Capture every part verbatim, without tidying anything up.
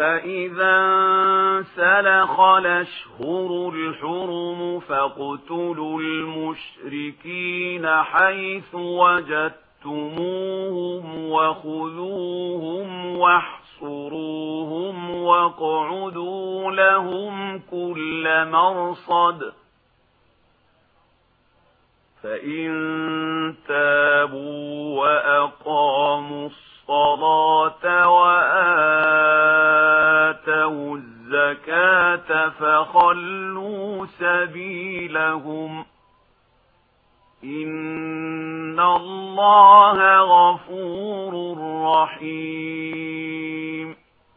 فإذا انسلخ الأشهر الحرم فاقتلوا المشركين حيث وجدتموهم وخذوهم واحصروهم واقعدوا لهم كل مرصد فإن تابوا وأقاموا الصلاة وآتوا الزكاة فخلوا سبيلهم إن الله غفور رحيم.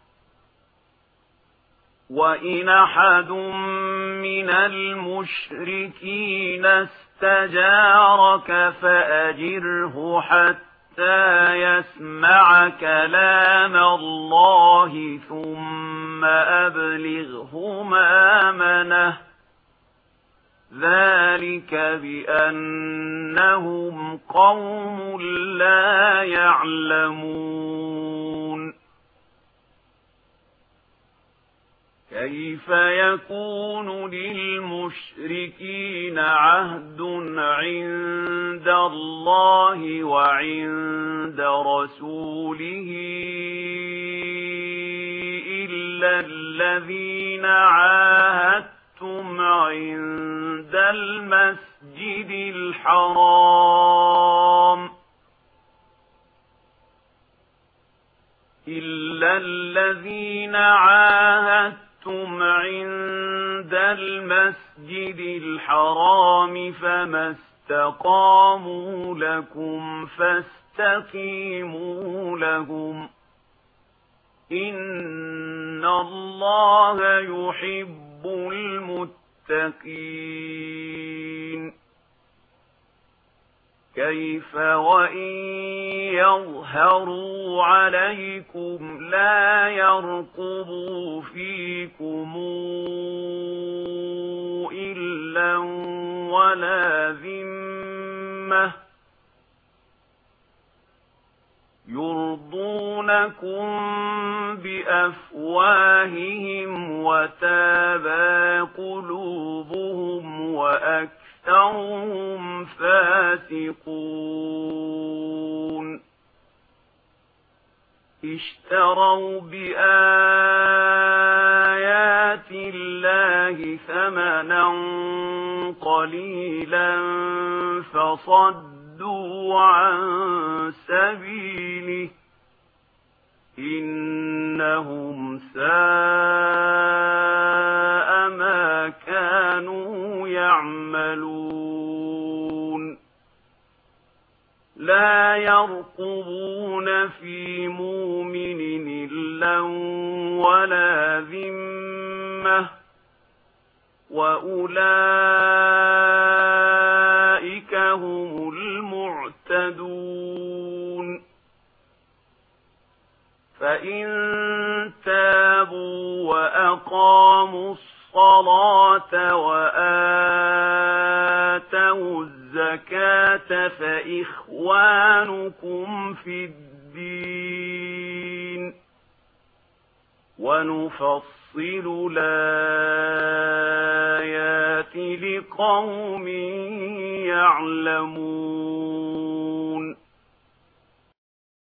وإن أحد من المشركين استجارك فأجره حتى يسمع كلام الله ثم أبلغه مأمنه ذلك بأنهم قوم لا يعلمون. كيف يكون للمشركين عهد عند الله وعند رسوله إلا الذين عاهدتم عند المسجد الحرام إلا الذين عاهدتم عند المسجد الحرام فما استقاموا لكم فاستقيموا لهم إن الله يحب المتقين. كيف وإن يظهروا عليكم لا يرقبوا فيكم إلا ولا ذمة يرضونكم بأفواههم وتابى قلوبهم وأكثرهم فاسقون. اشتروا بآيات الله ثمنا قليلا فصدوا عن سبيله إنهم ساء ما كانوا يعملون. لا يرقبون في مؤمن إلا ولا ذمة وأولئك هم المعتدون. فإن تابوا وأقاموا الصلاة وآتوا الزكاة فإخوانكم في الدين ونفصل الآيات لقوم يعلمون.